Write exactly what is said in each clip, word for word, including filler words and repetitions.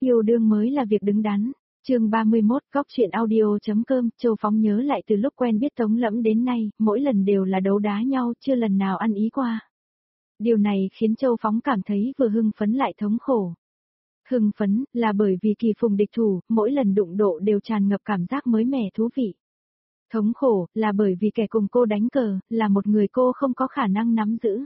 Yêu đương mới là việc đứng đắn. Chương ba mươi mốt, góc truyện audio.com. Châu Phóng nhớ lại từ lúc quen biết Tống Lẫm đến nay, mỗi lần đều là đấu đá nhau, chưa lần nào ăn ý qua. Điều này khiến Châu Phóng cảm thấy vừa hưng phấn lại thống khổ. Hưng phấn là bởi vì kỳ phùng địch thủ, mỗi lần đụng độ đều tràn ngập cảm giác mới mẻ thú vị. Thống khổ là bởi vì kẻ cùng cô đánh cờ là một người cô không có khả năng nắm giữ.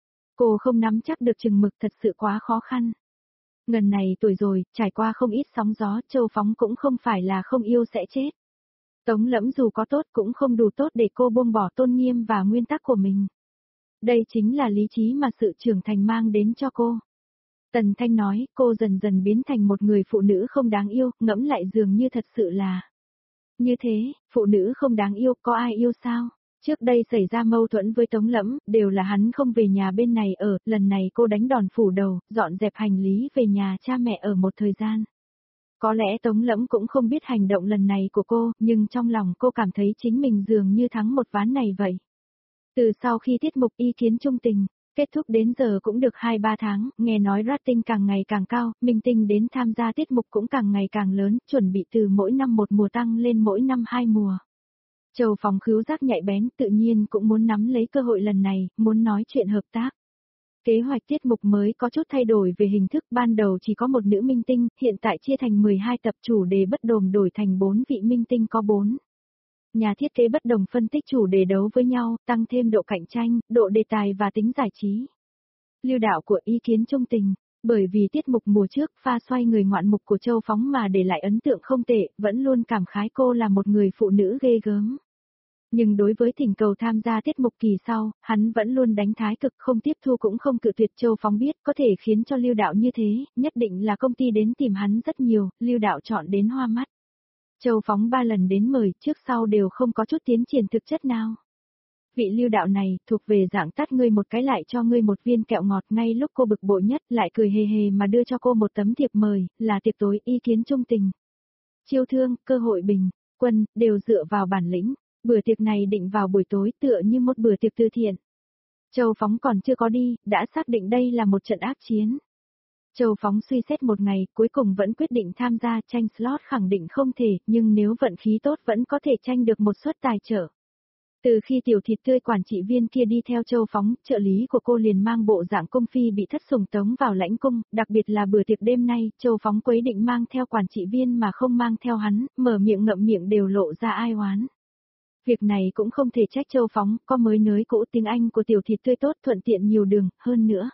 Cô không nắm chắc được chừng mực, thật sự quá khó khăn. Ngần này tuổi rồi, trải qua không ít sóng gió, Châu Phóng cũng không phải là không yêu sẽ chết. Tống Lẫm dù có tốt cũng không đủ tốt để cô buông bỏ tôn nghiêm và nguyên tắc của mình. Đây chính là lý trí mà sự trưởng thành mang đến cho cô. Tần Thanh nói, cô dần dần biến thành một người phụ nữ không đáng yêu, ngẫm lại dường như thật sự là. Như thế, phụ nữ không đáng yêu, có ai yêu sao? Trước đây xảy ra mâu thuẫn với Tống Lẫm, đều là hắn không về nhà bên này ở, lần này cô đánh đòn phủ đầu, dọn dẹp hành lý về nhà cha mẹ ở một thời gian. Có lẽ Tống Lẫm cũng không biết hành động lần này của cô, nhưng trong lòng cô cảm thấy chính mình dường như thắng một ván này vậy. Từ sau khi tiết mục Ý Kiến Trung Tình kết thúc đến giờ cũng được hai ba tháng, nghe nói rating càng ngày càng cao, minh tinh đến tham gia tiết mục cũng càng ngày càng lớn, chuẩn bị từ mỗi năm một mùa tăng lên mỗi năm hai mùa. Châu Phóng khứu giác nhạy bén, tự nhiên cũng muốn nắm lấy cơ hội lần này, muốn nói chuyện hợp tác. Kế hoạch tiết mục mới có chút thay đổi về hình thức, ban đầu chỉ có một nữ minh tinh, hiện tại chia thành mười hai tập, chủ đề bất đồng đổi thành bốn vị minh tinh có bốn. Nhà thiết kế bất đồng phân tích chủ đề đấu với nhau, tăng thêm độ cạnh tranh, độ đề tài và tính giải trí. Lưu đạo của Ý Kiến Trung Tình, bởi vì tiết mục mùa trước pha xoay người ngoạn mục của Châu Phóng mà để lại ấn tượng không tệ, vẫn luôn cảm khái cô là một người phụ nữ ghê gớm. Nhưng đối với thỉnh cầu tham gia tiết mục kỳ sau, hắn vẫn luôn đánh thái cực, không tiếp thu cũng không cự tuyệt. Châu Phóng biết có thể khiến cho Lưu đạo như thế, nhất định là công ty đến tìm hắn rất nhiều, Lưu đạo chọn đến hoa mắt. Châu Phóng ba lần đến mời, trước sau đều không có chút tiến triển thực chất nào. Vị Lưu đạo này, thuộc về dạng tát ngươi một cái lại cho ngươi một viên kẹo ngọt, ngay lúc cô bực bội nhất, lại cười hề hề mà đưa cho cô một tấm thiệp mời, là tiệc tối Ý Kiến Trung Tình. Chiêu thương, cơ hội bình, quân, đều dựa vào bản lĩnh, bữa tiệc này định vào buổi tối tựa như một bữa tiệc từ thiện. Châu Phóng còn chưa có đi, đã xác định đây là một trận ác chiến. Châu Phóng suy xét một ngày, cuối cùng vẫn quyết định tham gia, tranh slot khẳng định không thể, nhưng nếu vận khí tốt vẫn có thể tranh được một suất tài trợ. Từ khi tiểu thịt tươi quản trị viên kia đi theo Châu Phóng, trợ lý của cô liền mang bộ dạng cung phi bị thất sủng tống vào lãnh cung, đặc biệt là bữa tiệc đêm nay, Châu Phóng quyết định mang theo quản trị viên mà không mang theo hắn, mở miệng ngậm miệng đều lộ ra ai oán. Việc này cũng không thể trách Châu Phóng, có mới nới cũ, tiếng Anh của tiểu thịt tươi tốt, thuận tiện nhiều đường, hơn nữa.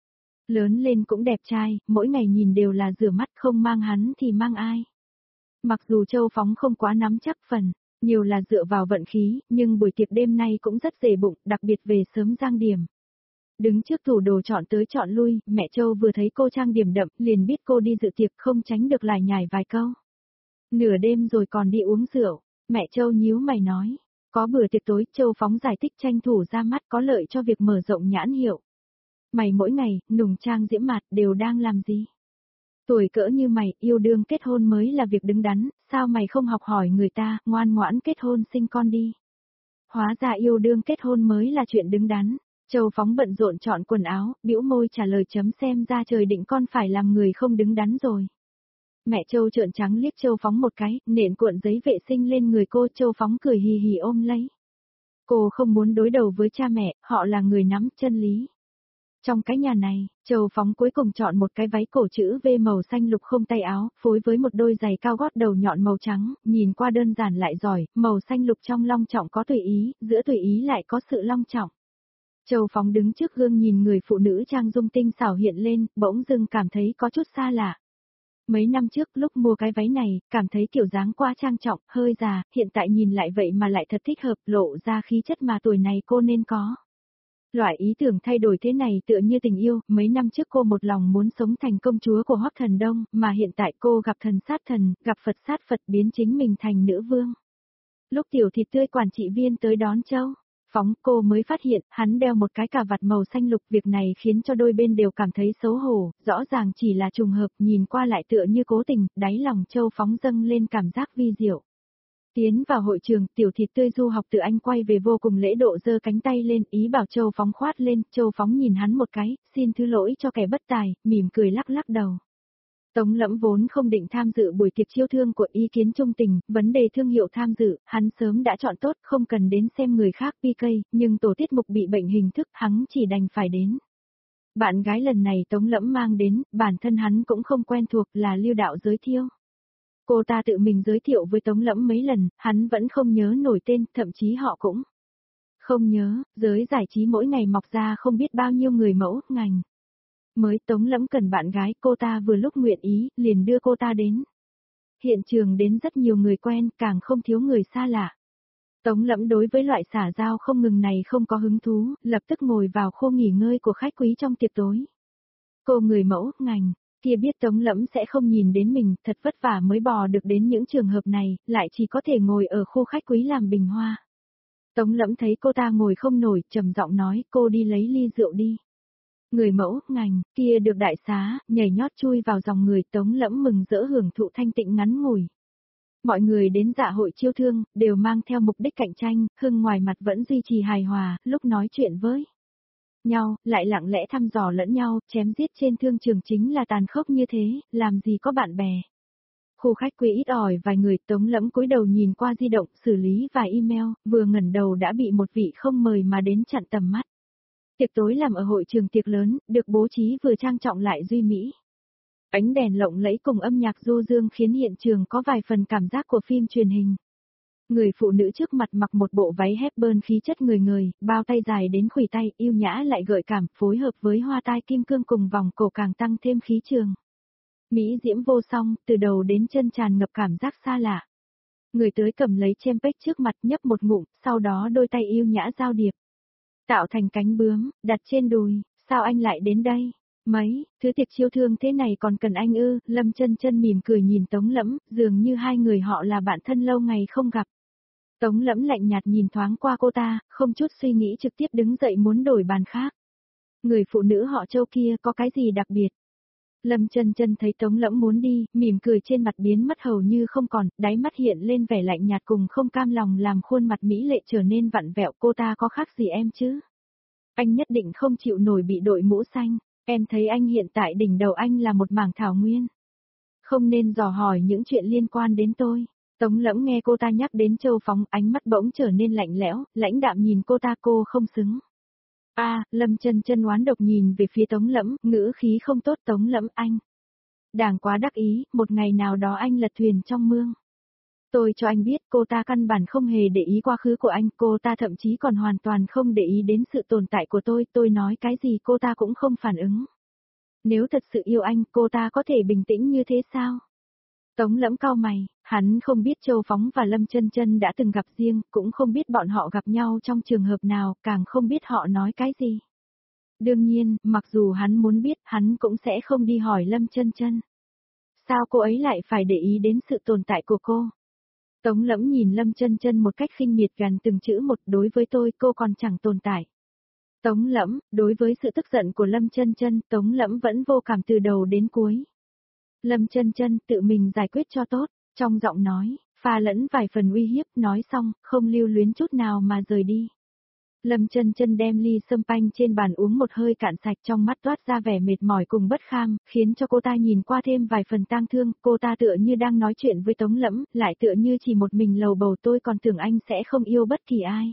Lớn lên cũng đẹp trai, mỗi ngày nhìn đều là rửa mắt, không mang hắn thì mang ai. Mặc dù Châu Phóng không quá nắm chắc phần, nhiều là dựa vào vận khí, nhưng buổi tiệc đêm nay cũng rất dễ bụng, đặc biệt về sớm trang điểm. Đứng trước tủ đồ chọn tới chọn lui, mẹ Châu vừa thấy cô trang điểm đậm, liền biết cô đi dự tiệc, không tránh được lải nhải vài câu. Nửa đêm rồi còn đi uống rượu, mẹ Châu nhíu mày nói, có bữa tiệc tối, Châu Phóng giải thích tranh thủ ra mắt có lợi cho việc mở rộng nhãn hiệu. Mày mỗi ngày, nùng trang diễm mặt, đều đang làm gì? Tuổi cỡ như mày, yêu đương kết hôn mới là việc đứng đắn, sao mày không học hỏi người ta, ngoan ngoãn kết hôn sinh con đi. Hóa ra yêu đương kết hôn mới là chuyện đứng đắn. Châu Phóng bận rộn chọn quần áo, bĩu môi trả lời, chấm xem ra trời định con phải làm người không đứng đắn rồi. Mẹ Châu trợn trắng liếc Châu Phóng một cái, nện cuộn giấy vệ sinh lên người cô, Châu Phóng cười hì hì ôm lấy. Cô không muốn đối đầu với cha mẹ, họ là người nắm chân lý. Trong cái nhà này, Châu Phóng cuối cùng chọn một cái váy cổ chữ V màu xanh lục không tay áo, phối với một đôi giày cao gót đầu nhọn màu trắng, nhìn qua đơn giản lại giỏi, màu xanh lục trong long trọng có tùy ý, giữa tùy ý lại có sự long trọng. Châu Phóng đứng trước gương nhìn người phụ nữ trang dung tinh xảo hiện lên, bỗng dưng cảm thấy có chút xa lạ. Mấy năm trước lúc mua cái váy này, cảm thấy kiểu dáng quá trang trọng, hơi già, hiện tại nhìn lại vậy mà lại thật thích hợp, lộ ra khí chất mà tuổi này cô nên có. Loại ý tưởng thay đổi thế này tựa như tình yêu, mấy năm trước cô một lòng muốn sống thành công chúa của Hoắc Thần Đông, mà hiện tại cô gặp thần sát thần, gặp Phật sát Phật, biến chính mình thành nữ vương. Lúc tiểu thịt tươi quản trị viên tới đón Châu Phóng, cô mới phát hiện, hắn đeo một cái cà vạt màu xanh lục, việc này khiến cho đôi bên đều cảm thấy xấu hổ, rõ ràng chỉ là trùng hợp, nhìn qua lại tựa như cố tình, đáy lòng Châu Phóng dâng lên cảm giác vi diệu. Tiến vào hội trường, tiểu thịt tươi du học từ Anh quay về vô cùng lễ độ giơ cánh tay lên, ý bảo Châu Phóng khoát lên, Châu Phóng nhìn hắn một cái, xin thứ lỗi cho kẻ bất tài, mỉm cười lắc lắc đầu. Tống Lẫm vốn không định tham dự buổi tiệc chiêu thương của Ý Kiến Trung Tình, vấn đề thương hiệu tham dự, hắn sớm đã chọn tốt không cần đến xem người khác pê ca, nhưng tổ tiết mục bị bệnh hình thức hắn chỉ đành phải đến. Bạn gái lần này Tống Lẫm mang đến, bản thân hắn cũng không quen thuộc là Lưu Đạo giới thiệu. Cô ta tự mình giới thiệu với Tống Lẫm mấy lần, hắn vẫn không nhớ nổi tên, thậm chí họ cũng không nhớ, giới giải trí mỗi ngày mọc ra không biết bao nhiêu người mẫu, ngành. Mới Tống Lẫm cần bạn gái, cô ta vừa lúc nguyện ý, liền đưa cô ta đến. Hiện trường đến rất nhiều người quen, càng không thiếu người xa lạ. Tống Lẫm đối với loại xả giao không ngừng này không có hứng thú, lập tức ngồi vào khu nghỉ ngơi của khách quý trong tiệc tối. Cô người mẫu, ngành, kia biết Tống Lẫm sẽ không nhìn đến mình, thật vất vả mới bò được đến những trường hợp này, lại chỉ có thể ngồi ở khu khách quý làm bình hoa. Tống Lẫm thấy cô ta ngồi không nổi, trầm giọng nói, cô đi lấy ly rượu đi. Người mẫu, ngành, kia được đại xá, nhảy nhót chui vào dòng người, Tống Lẫm mừng rỡ hưởng thụ thanh tịnh ngắn ngủi. Mọi người đến dạ hội chiêu thương, đều mang theo mục đích cạnh tranh, hưng ngoài mặt vẫn duy trì hài hòa, lúc nói chuyện với nhau, lại lặng lẽ thăm dò lẫn nhau, chém giết trên thương trường chính là tàn khốc như thế, làm gì có bạn bè. Khu khách quý ít ỏi vài người, Tống Lẫm cúi đầu nhìn qua di động, xử lý vài email, vừa ngẩng đầu đã bị một vị không mời mà đến chặn tầm mắt. Tiệc tối làm ở hội trường tiệc lớn, được bố trí vừa trang trọng lại duy mỹ. Ánh đèn lộng lẫy cùng âm nhạc du dương khiến hiện trường có vài phần cảm giác của phim truyền hình. Người phụ nữ trước mặt mặc một bộ váy Hepburn khí chất người người, bao tay dài đến khuỷu tay, yêu nhã lại gợi cảm, phối hợp với hoa tai kim cương cùng vòng cổ càng tăng thêm khí trường. Mỹ diễm vô song, từ đầu đến chân tràn ngập cảm giác xa lạ. Người tới cầm lấy champagne trước mặt nhấp một ngụm, sau đó đôi tay yêu nhã giao điệp. Tạo thành cánh bướm, đặt trên đùi, sao anh lại đến đây? Mấy, thứ tiệc chiêu thương thế này còn cần anh ư? Lâm Chân Chân mỉm cười nhìn Tống Lẫm, dường như hai người họ là bạn thân lâu ngày không gặp. Tống Lẫm lạnh nhạt nhìn thoáng qua cô ta, không chút suy nghĩ trực tiếp đứng dậy muốn đổi bàn khác. Người phụ nữ họ Châu kia có cái gì đặc biệt? Lâm Chân Chân thấy Tống Lẫm muốn đi, mỉm cười trên mặt biến mất hầu như không còn, đáy mắt hiện lên vẻ lạnh nhạt cùng không cam lòng làm khuôn mặt mỹ lệ trở nên vặn vẹo. Cô ta có khác gì em chứ? Anh nhất định không chịu nổi bị đội mũ xanh, em thấy anh hiện tại đỉnh đầu anh là một mảng thảo nguyên. Không nên dò hỏi những chuyện liên quan đến tôi. Tống Lẫm nghe cô ta nhắc đến Châu Phóng, ánh mắt bỗng trở nên lạnh lẽo, lãnh đạm nhìn cô ta, cô không xứng. A, à, Lâm Chân Chân oán độc nhìn về phía Tống Lẫm, ngữ khí không tốt. Tống Lẫm anh. Đàng quá đắc ý, một ngày nào đó anh lật thuyền trong mương. Tôi cho anh biết cô ta căn bản không hề để ý quá khứ của anh, cô ta thậm chí còn hoàn toàn không để ý đến sự tồn tại của tôi, tôi nói cái gì cô ta cũng không phản ứng. Nếu thật sự yêu anh, cô ta có thể bình tĩnh như thế sao? Tống Lẫm cau mày, hắn không biết Châu Phóng và Lâm Chân Chân đã từng gặp riêng, cũng không biết bọn họ gặp nhau trong trường hợp nào, càng không biết họ nói cái gì. Đương nhiên, mặc dù hắn muốn biết, hắn cũng sẽ không đi hỏi Lâm Chân Chân. Sao cô ấy lại phải để ý đến sự tồn tại của cô? Tống Lẫm nhìn Lâm Chân Chân một cách khinh miệt gần từng chữ một, đối với tôi cô còn chẳng tồn tại. Tống Lẫm, đối với sự tức giận của Lâm Chân Chân, Tống Lẫm vẫn vô cảm từ đầu đến cuối. Lâm Chân Chân tự mình giải quyết cho tốt, trong giọng nói, pha lẫn vài phần uy hiếp, nói xong, không lưu luyến chút nào mà rời đi. Lâm Chân Chân đem ly sâm panh trên bàn uống một hơi cạn sạch, trong mắt toát ra vẻ mệt mỏi cùng bất kham, khiến cho cô ta nhìn qua thêm vài phần tang thương, cô ta tựa như đang nói chuyện với Tống Lẫm, lại tựa như chỉ một mình lầu bầu, tôi còn tưởng anh sẽ không yêu bất kỳ ai.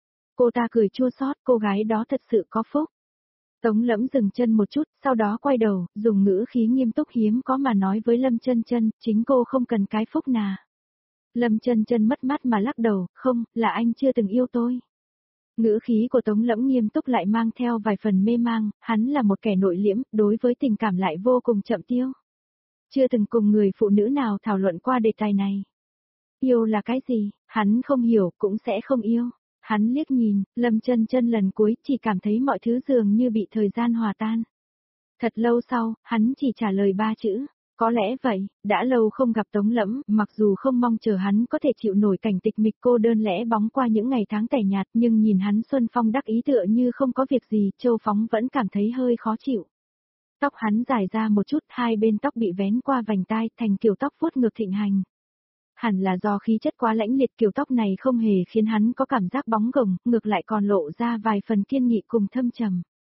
Cô ta cười chua xót, cô gái đó thật sự có phúc. Tống Lẫm dừng chân một chút, sau đó quay đầu, dùng ngữ khí nghiêm túc hiếm có mà nói với Lâm Chân Chân, chính cô không cần cái phúc nà. Lâm Chân Chân mất mát mà lắc đầu, không, là anh chưa từng yêu tôi. Ngữ khí của Tống Lẫm nghiêm túc lại mang theo vài phần mê mang, hắn là một kẻ nội liễm, đối với tình cảm lại vô cùng chậm tiêu. Chưa từng cùng người phụ nữ nào thảo luận qua đề tài này. Yêu là cái gì, hắn không hiểu, cũng sẽ không yêu. Hắn liếc nhìn, Lâm Chân Chân lần cuối chỉ cảm thấy mọi thứ dường như bị thời gian hòa tan. Thật lâu sau, hắn chỉ trả lời ba chữ, có lẽ vậy, đã lâu không gặp Tống Lẫm, mặc dù không mong chờ hắn có thể chịu nổi cảnh tịch mịch cô đơn lẻ bóng qua những ngày tháng tẻ nhạt, nhưng nhìn hắn xuân phong đắc ý tựa như không có việc gì, Châu Phóng vẫn cảm thấy hơi khó chịu. Tóc hắn dài ra một chút, hai bên tóc bị vén qua vành tai thành kiểu tóc vuốt ngược thịnh hành. Hẳn là do khí chất quá lãnh liệt, kiểu tóc này không hề khiến hắn có cảm giác bóng gồng, ngược lại còn lộ ra vài phần kiên nghị cùng thâm trầm.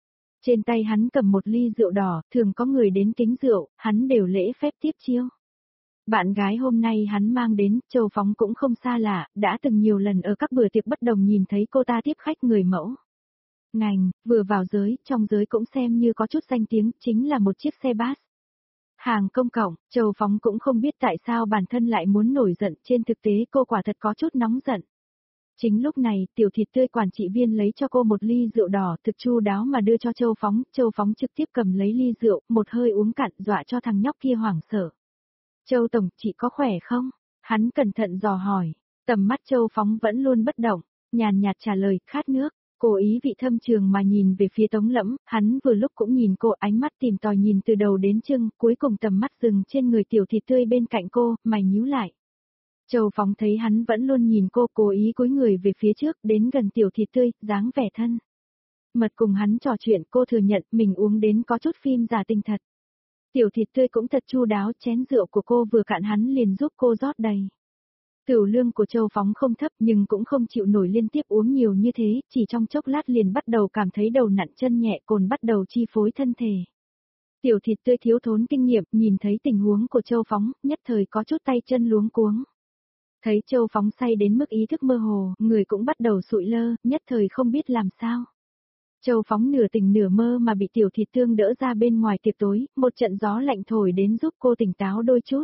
Trên tay hắn cầm một ly rượu đỏ, thường có người đến kính rượu, hắn đều lễ phép tiếp chiêu. Bạn gái hôm nay hắn mang đến, Châu Phóng cũng không xa lạ, đã từng nhiều lần ở các bữa tiệc bất đồng nhìn thấy cô ta tiếp khách người mẫu. Ngành, vừa vào giới, trong giới cũng xem như có chút danh tiếng, chính là một chiếc xe bus. Hàng công cộng, Châu Phóng cũng không biết tại sao bản thân lại muốn nổi giận, trên thực tế cô quả thật có chút nóng giận. Chính lúc này, tiểu thịt tươi quản trị viên lấy cho cô một ly rượu đỏ thực chu đáo mà đưa cho Châu Phóng, Châu Phóng trực tiếp cầm lấy ly rượu, một hơi uống cạn dọa cho thằng nhóc kia hoảng sợ. Châu Tổng, chị có khỏe không? Hắn cẩn thận dò hỏi, tầm mắt Châu Phóng vẫn luôn bất động, nhàn nhạt trả lời, khát nước. Cô ý vị thâm trường mà nhìn về phía Tống Lẫm, hắn vừa lúc cũng nhìn cô, ánh mắt tìm tòi nhìn từ đầu đến chân, cuối cùng tầm mắt dừng trên người tiểu thịt tươi bên cạnh cô, mày nhíu lại. Châu Phóng thấy hắn vẫn luôn nhìn cô, cố ý cúi người về phía trước, đến gần tiểu thịt tươi, dáng vẻ thân mật cùng hắn trò chuyện, cô thừa nhận mình uống đến có chút phim giả tinh thật. Tiểu thịt tươi cũng thật chu đáo, chén rượu của cô vừa cạn hắn liền giúp cô rót đầy. Cửu lương của Châu Phóng không thấp nhưng cũng không chịu nổi liên tiếp uống nhiều như thế, chỉ trong chốc lát liền bắt đầu cảm thấy đầu nặng chân nhẹ, cồn bắt đầu chi phối thân thể. Tiểu thịt tươi thiếu thốn kinh nghiệm, nhìn thấy tình huống của Châu Phóng, nhất thời có chút tay chân luống cuống. Thấy Châu Phóng say đến mức ý thức mơ hồ, người cũng bắt đầu sụi lơ, nhất thời không biết làm sao. Châu Phóng nửa tỉnh nửa mơ mà bị tiểu thịt tương đỡ ra bên ngoài tiệc tối, một trận gió lạnh thổi đến giúp cô tỉnh táo đôi chút.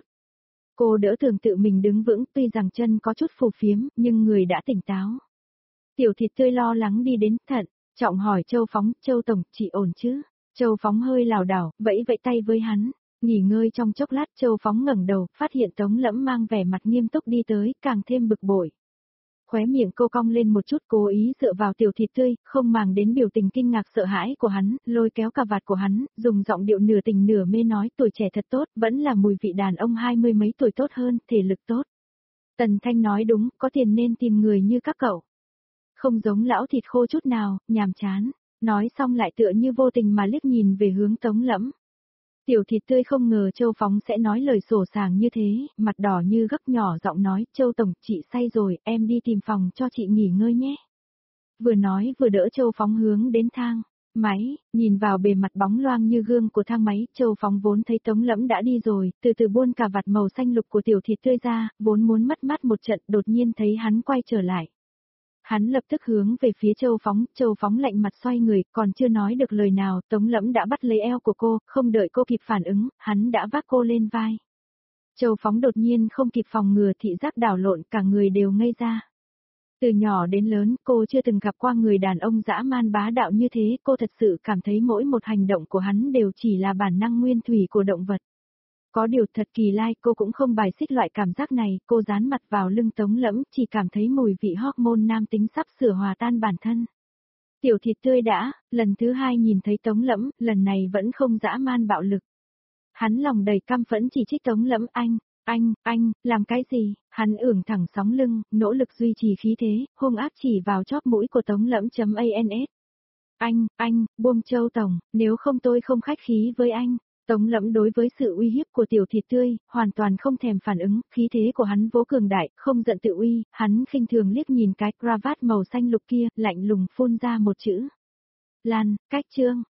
Cô đỡ thường tự mình đứng vững, tuy rằng chân có chút phù phiếm, nhưng người đã tỉnh táo. Tiểu thịt tươi lo lắng đi đến, thận, trọng hỏi Châu Phóng, Châu Tổng, chị ổn chứ? Châu Phóng hơi lảo đảo, vẫy vẫy tay với hắn, nghỉ ngơi trong chốc lát Châu Phóng ngẩng đầu, phát hiện Tống Lẫm mang vẻ mặt nghiêm túc đi tới, càng thêm bực bội. Khóe miệng cô cong lên một chút, cố ý dựa vào tiểu thịt tươi, không màng đến biểu tình kinh ngạc sợ hãi của hắn, lôi kéo cà vạt của hắn, dùng giọng điệu nửa tình nửa mê nói, tuổi trẻ thật tốt, vẫn là mùi vị đàn ông hai mươi mấy tuổi tốt hơn, thể lực tốt. Tần Thanh nói đúng, có tiền nên tìm người như các cậu. Không giống lão thịt khô chút nào, nhàm chán. Nói xong lại tựa như vô tình mà liếc nhìn về hướng Tống Lẫm. Tiểu thịt tươi không ngờ Châu Phóng sẽ nói lời sổ sàng như thế, mặt đỏ như gấc, nhỏ giọng nói, Châu Tổng, chị say rồi, em đi tìm phòng cho chị nghỉ ngơi nhé. Vừa nói vừa đỡ Châu Phóng hướng đến thang máy, nhìn vào bề mặt bóng loang như gương của thang máy, Châu Phóng vốn thấy Tống Lẫm đã đi rồi, từ từ buôn cà vạt màu xanh lục của tiểu thịt tươi ra, vốn muốn mất mát một trận, đột nhiên thấy hắn quay trở lại. Hắn lập tức hướng về phía Châu Phóng, Châu Phóng lạnh mặt xoay người, còn chưa nói được lời nào, Tống Lẫm đã bắt lấy eo của cô, không đợi cô kịp phản ứng, hắn đã vác cô lên vai. Châu Phóng đột nhiên không kịp phòng ngừa, thị giác đảo lộn, cả người đều ngây ra. Từ nhỏ đến lớn, cô chưa từng gặp qua người đàn ông dã man bá đạo như thế, cô thật sự cảm thấy mỗi một hành động của hắn đều chỉ là bản năng nguyên thủy của động vật. Có điều thật kỳ lai, cô cũng không bài xích loại cảm giác này, cô dán mặt vào lưng Tống Lẫm, chỉ cảm thấy mùi vị hormone nam tính sắp sửa hòa tan bản thân. Tiểu thịt tươi đã, lần thứ hai nhìn thấy Tống Lẫm, lần này vẫn không dã man bạo lực. Hắn lòng đầy căm phẫn chỉ trích Tống Lẫm, anh, anh, anh, làm cái gì? Hắn ưỡn thẳng sóng lưng, nỗ lực duy trì khí thế, hung ác chỉ vào chóp mũi của Tống Lẫm.ans. Anh, anh, buông Châu Tổng, nếu không tôi không khách khí với anh. Tống Lẫm đối với sự uy hiếp của tiểu thịt tươi, hoàn toàn không thèm phản ứng, khí thế của hắn vô cường đại, không giận tự uy, hắn khinh thường liếc nhìn cái cravat màu xanh lục kia, lạnh lùng phun ra một chữ. Lan, cách chương.